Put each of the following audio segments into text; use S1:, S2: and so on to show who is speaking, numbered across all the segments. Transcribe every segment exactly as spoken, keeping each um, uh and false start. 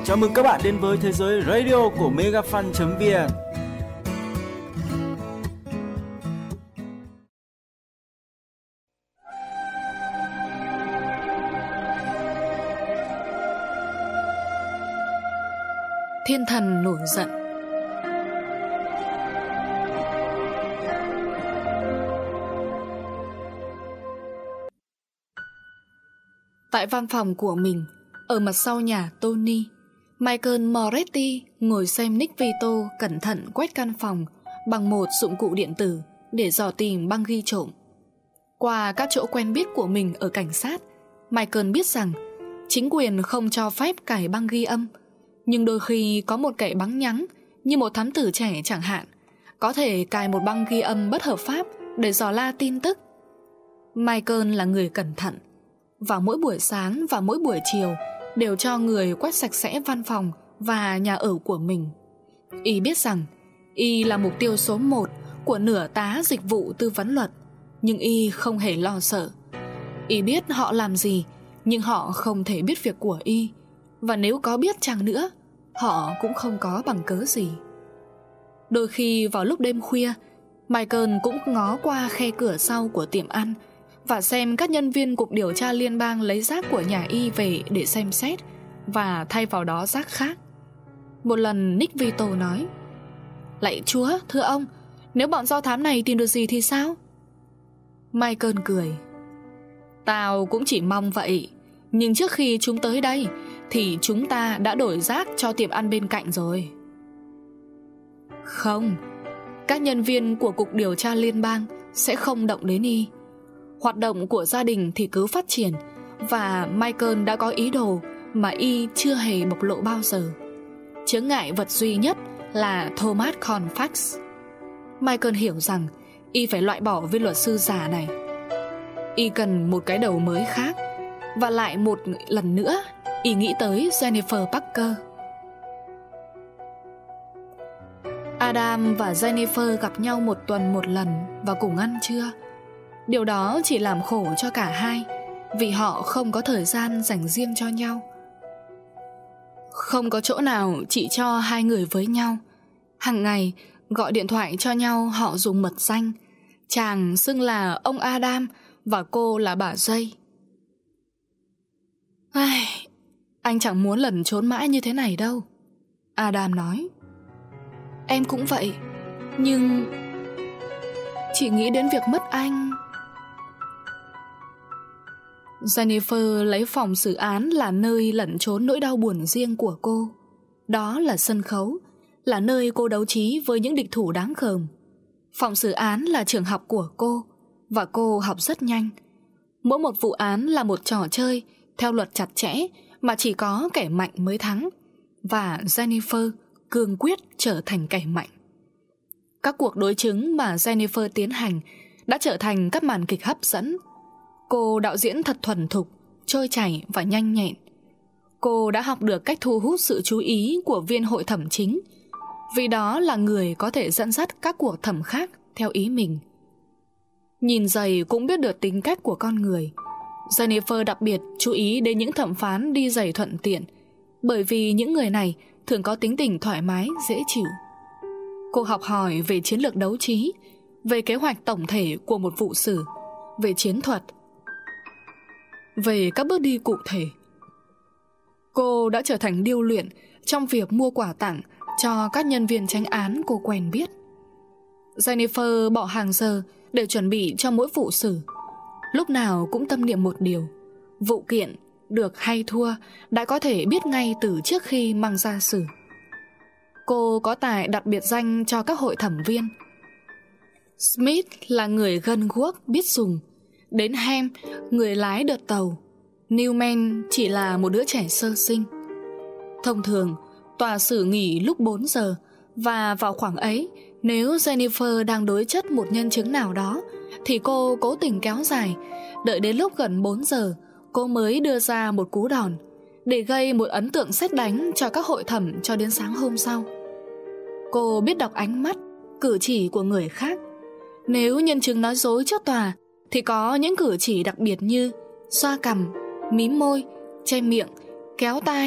S1: Chào mừng các bạn đến với thế giới radio của megafan chấm vn.
S2: Thiên thần nổi giận. Tại văn phòng của mình, ở mặt sau nhà Tony, Michael Moretti ngồi xem Nick Vito cẩn thận quét căn phòng bằng một dụng cụ điện tử để dò tìm băng ghi trộm. Qua các chỗ quen biết của mình ở cảnh sát, Michael biết rằng chính quyền không cho phép cài băng ghi âm, nhưng đôi khi có một kẻ bắn nhắng như một thám tử trẻ chẳng hạn có thể cài một băng ghi âm bất hợp pháp để dò la tin tức. Michael là người cẩn thận. Vào mỗi buổi sáng và mỗi buổi chiều đều cho người quét sạch sẽ văn phòng và nhà ở của mình. Y biết rằng Y là mục tiêu số một của nửa tá dịch vụ tư vấn luật, nhưng Y không hề lo sợ. Y biết họ làm gì, nhưng họ không thể biết việc của Y, và nếu có biết chăng nữa, họ cũng không có bằng cớ gì. Đôi khi vào lúc đêm khuya, Michael cũng ngó qua khe cửa sau của tiệm ăn và xem các nhân viên cục điều tra liên bang lấy rác của nhà Y về để xem xét và thay vào đó rác khác. Một lần Nick Vito nói: "Lạy Chúa, thưa ông, nếu bọn do thám này tìm được gì thì sao?" Michael cười: "Tao cũng chỉ mong vậy, nhưng trước khi chúng tới đây thì chúng ta đã đổi rác cho tiệm ăn bên cạnh rồi." Không, các nhân viên của cục điều tra liên bang sẽ không động đến Y. Hoạt động của gia đình thì cứ phát triển, và Michael đã có ý đồ mà Y chưa hề bộc lộ bao giờ. Chướng ngại vật duy nhất là Thomas Colfax. Michael hiểu rằng Y phải loại bỏ viên luật sư già này. Y cần một cái đầu mới khác. Và lại một lần nữa Y nghĩ tới Jennifer Parker. Adam và Jennifer gặp nhau một tuần một lần và cùng ăn trưa. Điều đó chỉ làm khổ cho cả hai, vì họ không có thời gian dành riêng cho nhau. Không có chỗ nào chỉ cho hai người với nhau. Hàng ngày gọi điện thoại cho nhau họ dùng mật danh. Chàng xưng là ông Adam và cô là bà Jay. Ai, anh chẳng muốn lẩn trốn mãi như thế này đâu, Adam nói. Em cũng vậy, nhưng chỉ nghĩ đến việc mất anh. Jennifer lấy phòng xử án là nơi lẩn trốn nỗi đau buồn riêng của cô. Đó là sân khấu, là nơi cô đấu trí với những địch thủ đáng gờm. Phòng xử án là trường học của cô, và cô học rất nhanh. Mỗi một vụ án là một trò chơi theo luật chặt chẽ mà chỉ có kẻ mạnh mới thắng, và Jennifer cương quyết trở thành kẻ mạnh. Các cuộc đối chứng mà Jennifer tiến hành đã trở thành các màn kịch hấp dẫn. Cô đạo diễn thật thuần thục, trôi chảy và nhanh nhẹn. Cô đã học được cách thu hút sự chú ý của viên hội thẩm chính, vì đó là người có thể dẫn dắt các cuộc thẩm khác theo ý mình. Nhìn giày cũng biết được tính cách của con người. Jennifer đặc biệt chú ý đến những thẩm phán đi giày thuận tiện, bởi vì những người này thường có tính tình thoải mái, dễ chịu. Cô học hỏi về chiến lược đấu trí, về kế hoạch tổng thể của một vụ xử, về chiến thuật, về các bước đi cụ thể. Cô đã trở thành điêu luyện trong việc mua quà tặng cho các nhân viên tranh án cô quen biết. Jennifer bỏ hàng giờ để chuẩn bị cho mỗi vụ xử. Lúc nào cũng tâm niệm một điều: vụ kiện được hay thua đã có thể biết ngay từ trước khi mang ra xử. Cô có tài đặt biệt danh cho các hội thẩm viên. Smith là người gân guốc biết dùng, đến Ham, người lái đợt tàu, Newman chỉ là một đứa trẻ sơ sinh. Thông thường tòa xử nghỉ lúc bốn giờ, và vào khoảng ấy, nếu Jennifer đang đối chất một nhân chứng nào đó thì cô cố tình kéo dài, đợi đến lúc gần bốn giờ cô mới đưa ra một cú đòn, để gây một ấn tượng sét đánh cho các hội thẩm cho đến sáng hôm sau. Cô biết đọc ánh mắt, cử chỉ của người khác. Nếu nhân chứng nói dối trước tòa thì có những cử chỉ đặc biệt như xoa cằm, mím môi, che miệng, kéo tai,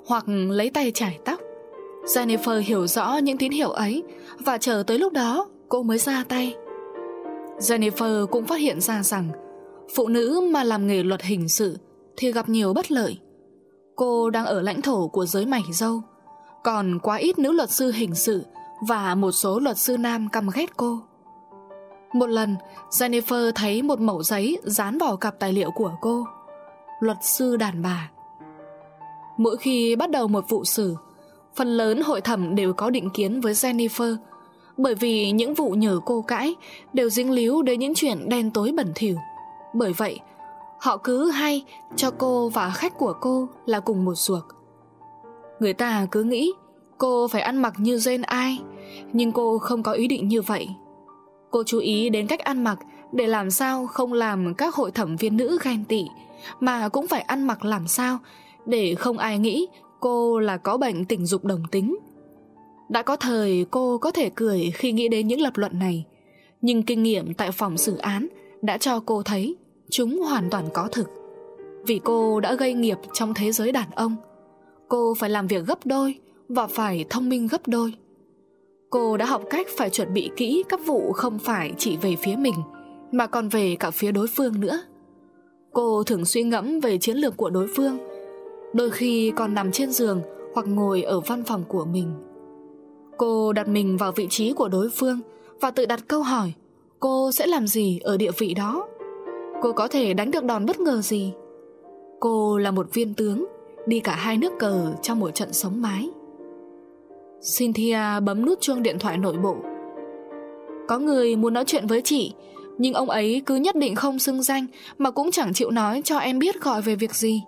S2: hoặc lấy tay chải tóc. Jennifer hiểu rõ những tín hiệu ấy và chờ tới lúc đó cô mới ra tay. Jennifer cũng phát hiện ra rằng phụ nữ mà làm nghề luật hình sự thì gặp nhiều bất lợi. Cô đang ở lãnh thổ của giới mày râu, còn quá ít nữ luật sư hình sự và một số luật sư nam căm ghét cô. Một lần, Jennifer thấy một mẩu giấy dán vào cặp tài liệu của cô: luật sư đàn bà. Mỗi khi bắt đầu một vụ xử, phần lớn hội thẩm đều có định kiến với Jennifer, bởi vì những vụ nhờ cô cãi đều dính líu đến những chuyện đen tối bẩn thỉu. Bởi vậy, họ cứ hay cho cô và khách của cô là cùng một ruột. Người ta cứ nghĩ cô phải ăn mặc như Jane Eyre, nhưng cô không có ý định như vậy. Cô chú ý đến cách ăn mặc để làm sao không làm các hội thẩm viên nữ ghen tị, mà cũng phải ăn mặc làm sao để không ai nghĩ cô là có bệnh tình dục đồng tính. Đã có thời cô có thể cười khi nghĩ đến những lập luận này, nhưng kinh nghiệm tại phòng xử án đã cho cô thấy chúng hoàn toàn có thực. Vì cô đã gây nghiệp trong thế giới đàn ông, cô phải làm việc gấp đôi và phải thông minh gấp đôi. Cô đã học cách phải chuẩn bị kỹ các vụ không phải chỉ về phía mình, mà còn về cả phía đối phương nữa. Cô thường suy ngẫm về chiến lược của đối phương, đôi khi còn nằm trên giường hoặc ngồi ở văn phòng của mình. Cô đặt mình vào vị trí của đối phương và tự đặt câu hỏi cô sẽ làm gì ở địa vị đó. Cô có thể đánh được đòn bất ngờ gì? Cô là một viên tướng đi cả hai nước cờ trong một trận sống mái. Cynthia bấm nút chuông điện thoại nội bộ. Có người muốn nói chuyện với chị, nhưng ông ấy cứ nhất định không xưng danh, mà cũng chẳng chịu nói cho em biết gọi về việc gì.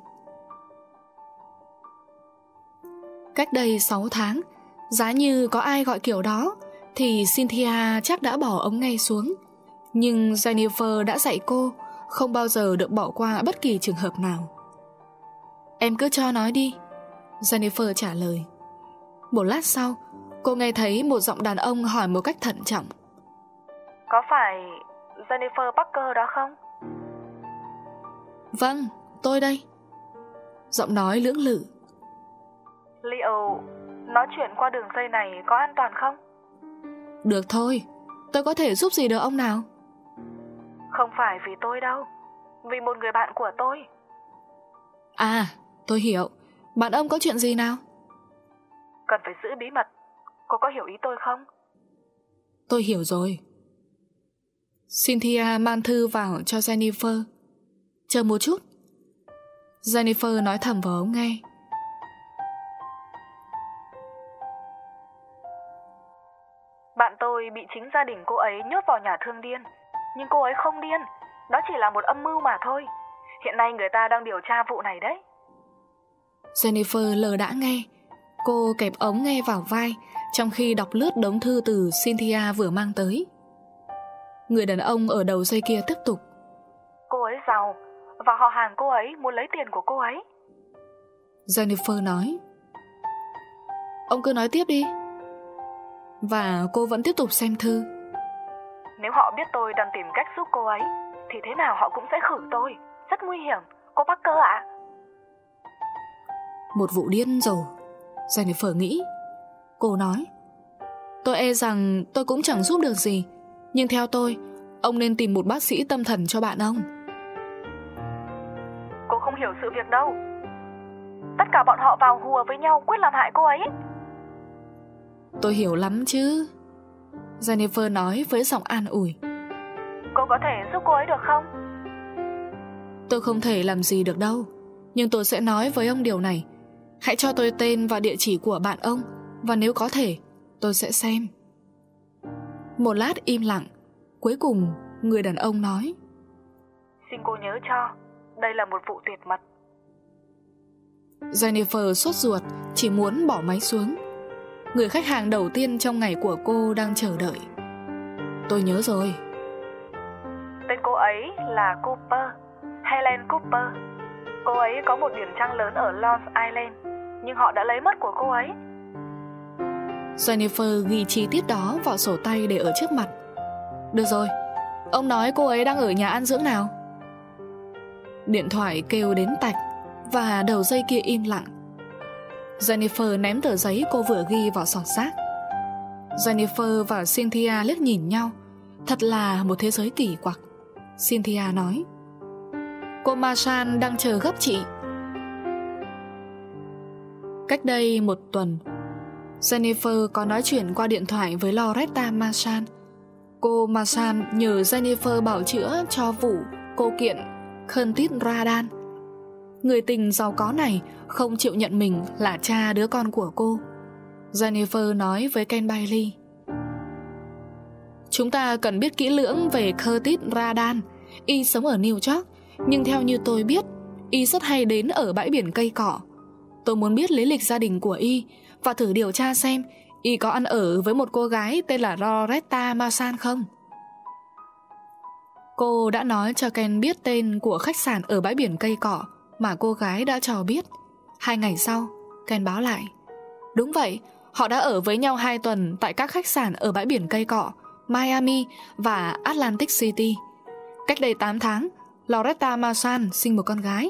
S2: Cách đây sáu tháng, giá như có ai gọi kiểu đó thì Cynthia chắc đã bỏ ống nghe xuống. Nhưng Jennifer đã dạy cô không bao giờ được bỏ qua bất kỳ trường hợp nào. Em cứ cho nói đi, Jennifer trả lời. Một lát sau, cô nghe thấy một giọng đàn ông hỏi một cách thận trọng.
S3: Có phải Jennifer Parker đó không?
S2: Vâng, tôi đây. Giọng nói lưỡng lự.
S3: Liệu nói chuyện qua đường dây này có an toàn không?
S2: Được thôi, tôi có thể giúp gì được ông nào?
S3: Không phải vì tôi đâu, vì một người bạn của tôi.
S2: À, tôi hiểu. Bạn ông có chuyện gì nào?
S3: Cần phải giữ bí mật. Cô có hiểu ý tôi không?
S2: Tôi hiểu rồi. Cynthia mang thư vào cho Jennifer. Chờ một chút. Jennifer nói thầm vào ống nghe.
S3: Bạn tôi bị chính gia đình cô ấy nhốt vào nhà thương điên. Nhưng cô ấy không điên, đó chỉ là một âm mưu mà thôi. Hiện nay người ta đang điều tra vụ này đấy.
S2: Jennifer lờ đã nghe. Cô kẹp ống nghe vào vai trong khi đọc lướt đống thư từ Cynthia vừa mang tới. Người đàn ông ở đầu dây kia tiếp tục.
S3: Cô ấy giàu và họ hàng cô ấy muốn lấy tiền của cô ấy.
S2: Jennifer nói. Ông cứ nói tiếp đi. Và cô vẫn tiếp tục xem thư.
S3: Nếu họ biết tôi đang tìm cách giúp cô ấy thì thế nào họ cũng sẽ khử tôi. Rất nguy hiểm, cô Parker ạ.
S2: Một vụ điên rồ, Jennifer nghĩ. Cô nói. Tôi e rằng tôi cũng chẳng giúp được gì, nhưng theo tôi, ông nên tìm một bác sĩ tâm thần cho bạn ông.
S3: Cô không hiểu sự việc đâu. Tất cả bọn họ vào hùa với nhau quyết làm hại cô ấy.
S2: Tôi hiểu lắm chứ, Jennifer nói với giọng an ủi.
S3: Cô có thể giúp cô ấy được không?
S2: Tôi không thể làm gì được đâu, nhưng tôi sẽ nói với ông điều này. Hãy cho tôi tên và địa chỉ của bạn ông, và nếu có thể, tôi sẽ xem. Một lát im lặng. Cuối cùng, người đàn ông nói.
S3: Xin cô nhớ cho, đây là một vụ tuyệt mật.
S2: Jennifer sốt ruột, chỉ muốn bỏ máy xuống. Người khách hàng đầu tiên trong ngày của cô đang chờ đợi. Tôi nhớ rồi.
S3: Tên cô ấy là Cooper, Helen Cooper. Cô ấy có một điểm trang lớn ở Long Island, nhưng họ đã lấy mất của cô ấy.
S2: Jennifer ghi chi tiết đó vào sổ tay để ở trước mặt. Được rồi, ông nói cô ấy đang ở nhà ăn dưỡng nào? Điện thoại kêu đến tạch và đầu dây kia im lặng. Jennifer ném tờ giấy cô vừa ghi vào sọt rác. Jennifer và Cynthia liếc nhìn nhau. Thật là một thế giới kỳ quặc. Cynthia nói: Cô Marchand đang chờ gấp chị. Cách đây một tuần, Jennifer có nói chuyện qua điện thoại với Loretta Marchand. Cô Marchand nhờ Jennifer bảo chữa cho vụ cô kiện Curtis Radan. Người tình giàu có này không chịu nhận mình là cha đứa con của cô. Jennifer nói với Ken Bailey: Chúng ta cần biết kỹ lưỡng về Curtis Radan. Y sống ở New York, nhưng theo như tôi biết, Y rất hay đến ở bãi biển cây cỏ. Tôi muốn biết lý lịch gia đình của Y và thử điều tra xem Y có ăn ở với một cô gái tên là Loretta Marchand không. Cô đã nói cho Ken biết tên của khách sạn ở bãi biển cây cỏ mà cô gái đã cho biết. Hai ngày sau, Ken báo lại: Đúng vậy, họ đã ở với nhau hai tuần tại các khách sạn ở bãi biển cây cọ, Miami và Atlantic City. Cách đây tám tháng, Loretta Marchand sinh một con gái.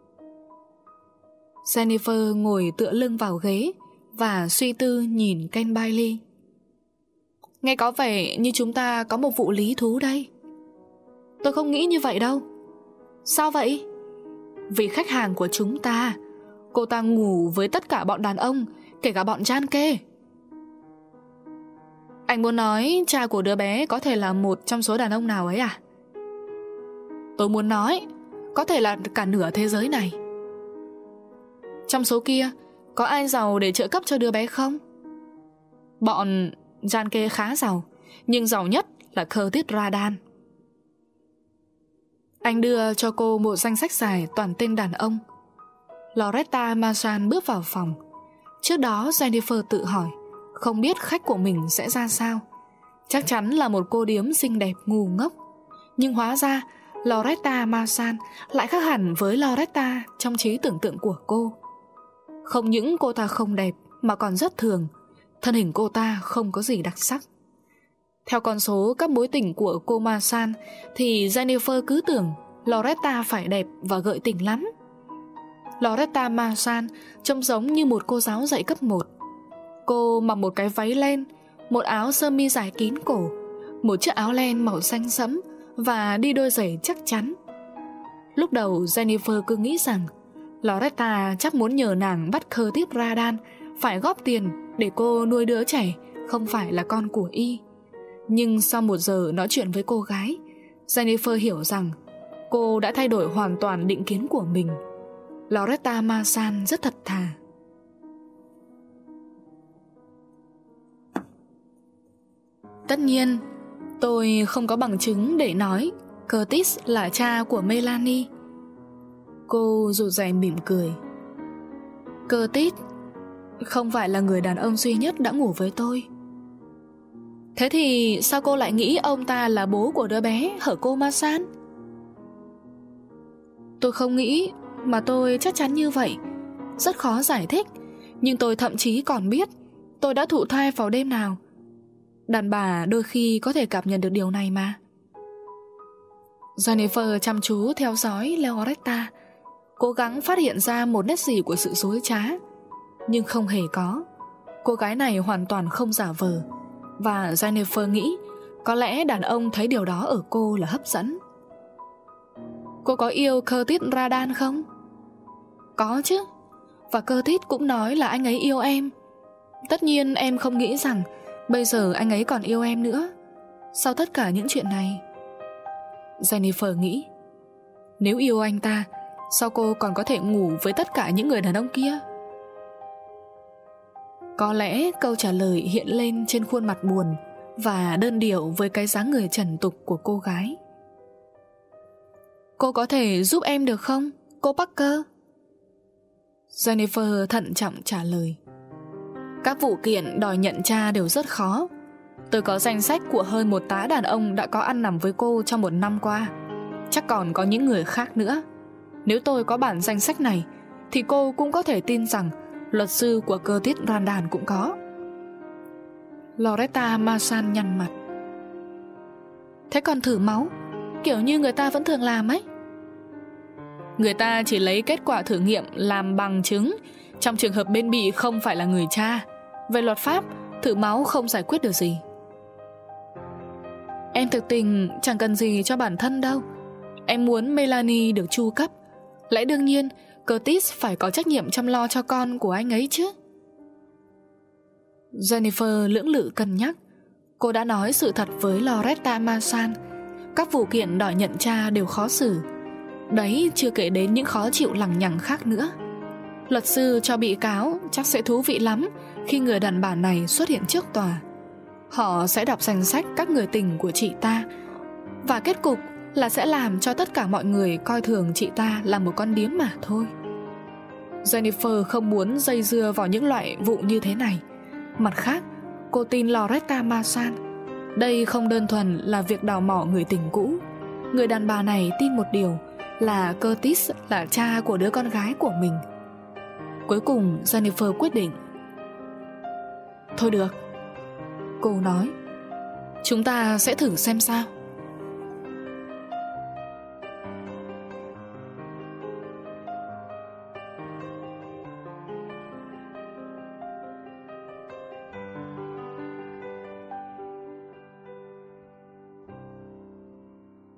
S2: Jennifer ngồi tựa lưng vào ghế và suy tư nhìn Ken Bailey. Nghe có vẻ như chúng ta có một vụ lý thú đây. Tôi không nghĩ như vậy đâu. Sao vậy? Vì khách hàng của chúng ta, cô ta ngủ với tất cả bọn đàn ông, kể cả bọn Jan kê. Anh muốn nói cha của đứa bé có thể là một trong số đàn ông nào ấy à? Tôi muốn nói có thể là cả nửa thế giới này. Trong số kia, có ai giàu để trợ cấp cho đứa bé không? Bọn Jan kê khá giàu, nhưng giàu nhất là Curtis Radan. Anh đưa cho cô một danh sách dài toàn tên đàn ông. Loretta Marchand bước vào phòng. Trước đó Jennifer tự hỏi không biết khách của mình sẽ ra sao. Chắc chắn là một cô điếm xinh đẹp ngu ngốc. Nhưng hóa ra Loretta Marchand lại khác hẳn với Loretta trong trí tưởng tượng của cô. Không những cô ta không đẹp mà còn rất thường. Thân hình cô ta không có gì đặc sắc. Theo con số các mối tình của cô Marchand thì Jennifer cứ tưởng Loretta phải đẹp và gợi tình lắm. Loretta Marchand trông giống như một cô giáo dạy cấp một. Cô mặc một cái váy len, một áo sơ mi dài kín cổ, một chiếc áo len màu xanh sẫm và đi đôi giày chắc chắn. Lúc đầu Jennifer cứ nghĩ rằng Loretta chắc muốn nhờ nàng bắt Curtis Radan phải góp tiền để cô nuôi đứa trẻ không phải là con của Y. Nhưng sau một giờ nói chuyện với cô gái, Jennifer hiểu rằng cô đã thay đổi hoàn toàn định kiến của mình. Loretta Marchand rất thật thà. Tất nhiên, tôi không có bằng chứng để nói Curtis là cha của Melanie. Cô rụt rè mỉm cười. Curtis không phải là người đàn ông duy nhất đã ngủ với tôi. Thế thì sao cô lại nghĩ ông ta là bố của đứa bé hở cô Marchand? Tôi không nghĩ, mà tôi chắc chắn như vậy. Rất khó giải thích, nhưng tôi thậm chí còn biết tôi đã thụ thai vào đêm nào. Đàn bà đôi khi có thể cảm nhận được điều này mà. Jennifer chăm chú theo dõi Loretta, cố gắng phát hiện ra một nét gì của sự dối trá. Nhưng không hề có. Cô gái này hoàn toàn không giả vờ. Và Jennifer nghĩ có lẽ đàn ông thấy điều đó ở cô là hấp dẫn. Cô có yêu Curtis Radan không? Có chứ. Và Curtis cũng nói là anh ấy yêu em. Tất nhiên em không nghĩ rằng bây giờ anh ấy còn yêu em nữa. Sau tất cả những chuyện này, Jennifer nghĩ, nếu yêu anh ta, sao cô còn có thể ngủ với tất cả những người đàn ông kia? Có lẽ câu trả lời hiện lên trên khuôn mặt buồn và đơn điệu với cái dáng người trần tục của cô gái. Cô có thể giúp em được không, cô Parker? Jennifer thận trọng trả lời. Các vụ kiện đòi nhận cha đều rất khó. Tôi có danh sách của hơn một tá đàn ông đã có ăn nằm với cô trong một năm qua. Chắc còn có những người khác nữa. Nếu tôi có bản danh sách này thì cô cũng có thể tin rằng luật sư của Curtis Radan cũng có. Loretta Marchand nhăn mặt. Thế còn thử máu, kiểu như người ta vẫn thường làm ấy? Người ta chỉ lấy kết quả thử nghiệm làm bằng chứng Trong trường hợp bên bị không phải là người cha, về luật pháp, thử máu không giải quyết được gì. Em thực tình chẳng cần gì cho bản thân đâu. Em muốn Melanie được chu cấp. Lẽ đương nhiên Curtis phải có trách nhiệm chăm lo cho con của anh ấy chứ. Jennifer lưỡng lự cân nhắc. Cô đã nói sự thật với Loretta Mason. Các vụ kiện đòi nhận cha đều khó xử. Đấy chưa kể đến những khó chịu lằng nhằng khác nữa. Luật sư cho bị cáo chắc sẽ thú vị lắm khi người đàn bà này xuất hiện trước tòa. Họ sẽ đọc danh sách các người tình của chị ta, và kết cục là sẽ làm cho tất cả mọi người coi thường chị ta là một con điếm mà thôi. Jennifer không muốn dây dưa vào những loại vụ như thế này. Mặt khác, cô tin Loretta Mason. Đây không đơn thuần là việc đào mỏ người tình cũ. Người đàn bà này tin một điều, là Curtis là cha của đứa con gái của mình. Cuối cùng Jennifer quyết định. Thôi được, cô nói, chúng ta sẽ thử xem sao.